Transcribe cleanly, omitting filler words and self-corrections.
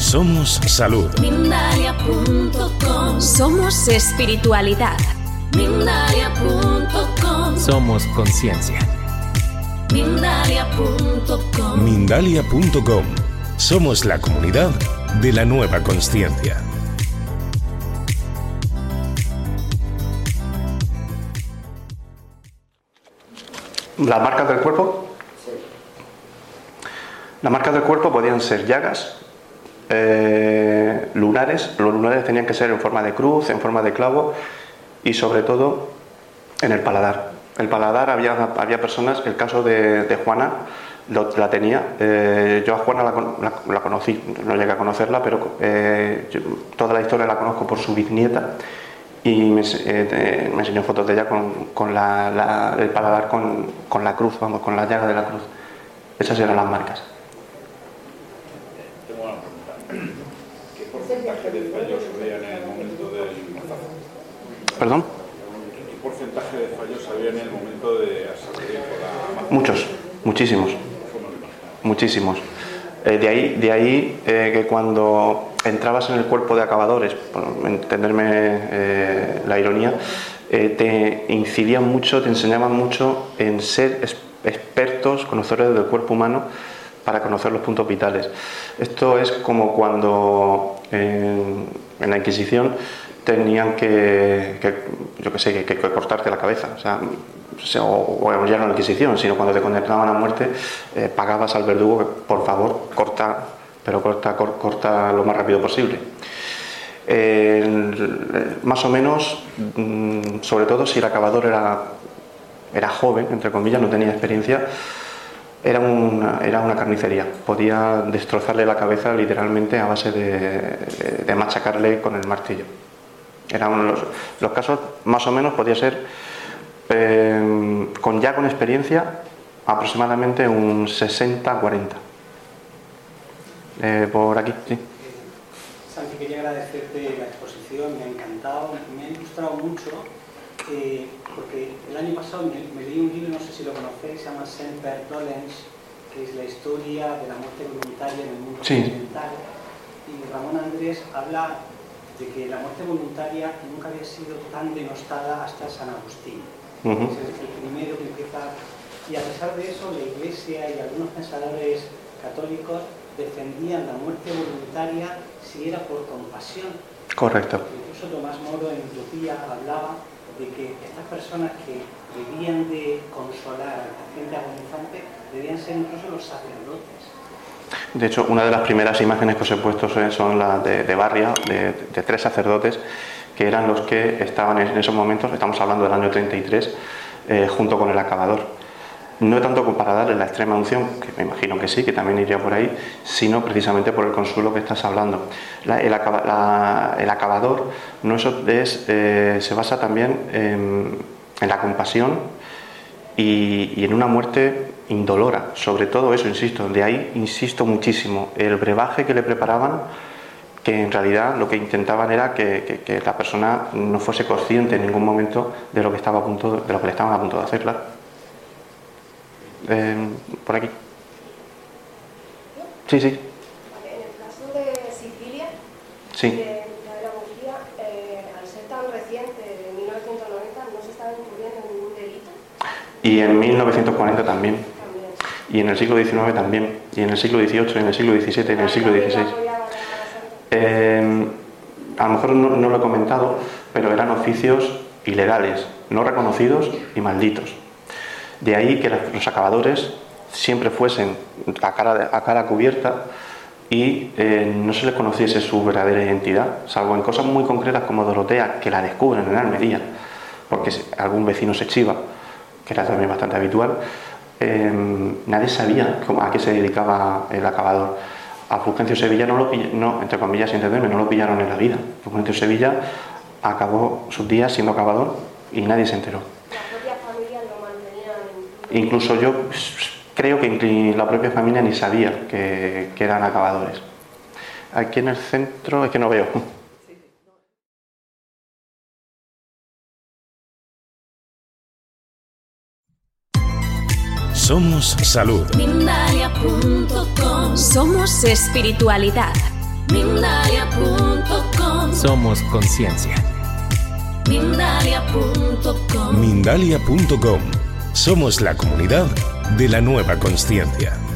Somos salud. Mindalia.com. Somos espiritualidad. Mindalia.com. Somos conciencia. Mindalia.com. Mindalia.com. Somos la comunidad de la nueva consciencia. ¿Las marcas del cuerpo? Sí. Las marcas del cuerpo podían ser llagas, lunares. Los lunares tenían que ser en forma de cruz, en forma de clavo y sobre todo en el paladar. El paladar había personas, el caso de Juana la tenía. Yo a Juana la conocí, no llegué a conocerla, pero toda la historia la conozco por su bisnieta. Y me enseñó fotos de ella con el paladar con la cruz, vamos, con la llaga de la cruz. Esas eran las marcas. Tengo una pregunta. ¿Qué porcentaje de fallos había en el momento del mazazo? ¿Perdón? ¿Qué porcentaje de fallos había en el momento de salir por la mazazo? Muchos, muchísimos. Muchísimos. De ahí que cuando entrabas en el cuerpo de acabadores, por entenderme la ironía, te incidían mucho, te enseñaban mucho en ser expertos, conocedores del cuerpo humano para conocer los puntos vitales. Esto es como cuando en la Inquisición tenían que cortarte la cabeza. O ya no la Inquisición, sino cuando te condenaban a muerte, pagabas al verdugo que por favor corta lo más rápido posible. Más o menos, sobre todo si el acabador era joven, entre comillas, no tenía experiencia, era una carnicería. Podía destrozarle la cabeza literalmente a base de machacarle con el martillo. Eran los casos, más o menos, podía ser con experiencia aproximadamente un 60-40. Por aquí, sí. Santi, quería agradecerte la exposición, me ha encantado, me ha ilustrado mucho, porque el año pasado me leí un libro, no sé si lo conocéis, se llama Semper Dolens, que es la historia de la muerte voluntaria en el mundo occidental. Y Ramón Andrés habla de que la muerte voluntaria nunca había sido tan denostada hasta San Agustín. Es el primero que empieza, y a pesar de eso la Iglesia y algunos pensadores católicos defendían la muerte voluntaria si era por compasión. Correcto. Incluso Tomás Moro en Utopía hablaba de que estas personas que debían de consolar al paciente agonizante debían ser incluso los sacerdotes. De hecho, una de las primeras imágenes que os he puesto son las de Barria, de 3 sacerdotes que eran los que estaban en esos momentos, estamos hablando del año 33, junto con el acabador. No tanto para darle la extrema unción, que me imagino que sí, que también iría por ahí, sino precisamente por el consuelo que estás hablando. El acabador se basa también en la compasión y en una muerte indolora. Sobre todo eso, insisto, de ahí insisto muchísimo, el brebaje que le preparaban, que en realidad lo que intentaban era que la persona no fuese consciente en ningún momento de lo que le estaban a punto de hacer, claro. Por aquí. Sí. En el caso de Sicilia, sí. de la Murcia, al ser tan reciente, de 1990, no se estaba incurriendo en ningún delito. Y en 1940 también. Y en el siglo XIX también. Y en el siglo XVIII, en el siglo XVII, en el siglo XVI. A lo mejor no lo he comentado, pero eran oficios ilegales, no reconocidos y malditos. De ahí que los acabadores siempre fuesen a cara cubierta y no se les conociese su verdadera identidad, salvo en cosas muy concretas como Dorotea, que la descubren en Almería, porque algún vecino se chiva, que era también bastante habitual. Nadie sabía a qué se dedicaba el acabador. A Fulgencio Sevilla entre comillas, sin entenderme, no lo pillaron en la vida. Fulgencio Sevilla acabó sus días siendo acabador y nadie se enteró. La propia familia lo mantenía Incluso yo creo que la propia familia ni sabía que eran acabadores. Aquí en el centro es que no veo. Somos salud. Mindalia.com. Somos espiritualidad. Mindalia.com. Somos conciencia. Mindalia.com. Mindalia.com. Somos la comunidad de la nueva consciencia.